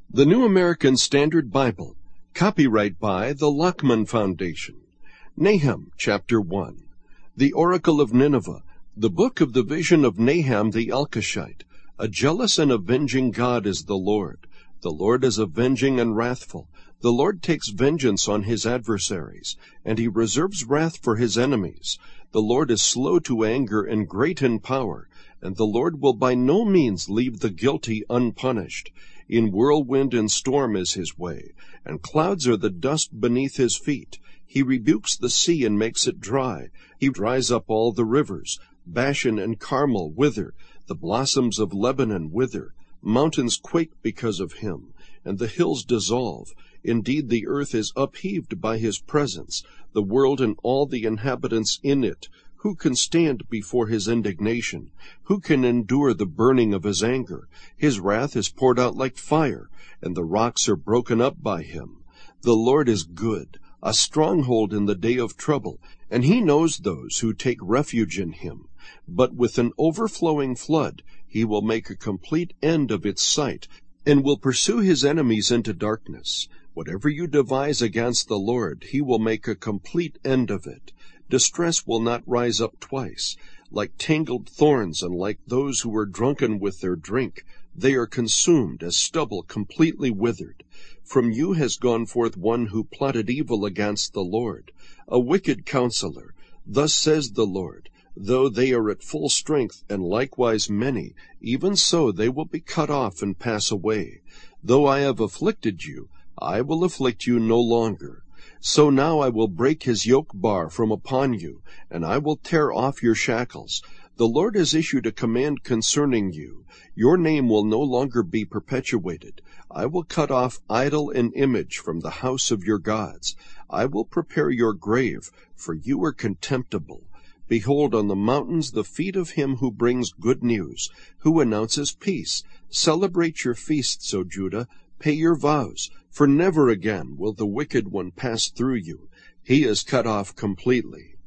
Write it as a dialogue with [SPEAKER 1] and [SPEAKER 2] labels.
[SPEAKER 1] The New American Standard Bible. Copyright by the Lockman Foundation. Nahum, Chapter 1. The Oracle of Nineveh. The book of the vision of Nahum the Elkoshite. A jealous and avenging God is the Lord. The Lord is avenging and wrathful. The Lord takes vengeance on his adversaries, and he reserves wrath for his enemies. The Lord is slow to anger and great in power, and the Lord will by no means leave the guilty unpunished. In whirlwind and storm is his way, and clouds are the dust beneath his feet. He rebukes the sea and makes it dry. He dries up all the rivers. Bashan and Carmel wither. The blossoms of Lebanon wither. Mountains quake because of him, and the hills dissolve. Indeed, the earth is upheaved by his presence, the world and all the inhabitants in it. Who can stand before his indignation? Who can endure the burning of his anger? His wrath is poured out like fire, and the rocks are broken up by him. The Lord is good, a stronghold in the day of trouble, and he knows those who take refuge in him. But with an overflowing flood he will make a complete end of its sight, and will pursue his enemies into darkness. Whatever you devise against the Lord, he will make a complete end of it. Distress will not rise up twice. Like tangled thorns and like those who are drunken with their drink, they are consumed as stubble completely withered. From you has gone forth one who plotted evil against the Lord, a wicked counselor. Thus says the Lord, though they are at full strength and likewise many, even so they will be cut off and pass away. Though I have afflicted you, I will afflict you no longer. So now I will break his yoke bar from upon you, and I will tear off your shackles. The Lord has issued a command concerning you. Your name will no longer be perpetuated. I will cut off idol and image from the house of your gods. I will prepare your grave, for you are contemptible. Behold, on the mountains the feet of him who brings good news, who announces peace. Celebrate your feasts, O Judah. Pay your vows, for never again will the wicked one pass through you. He is cut off completely.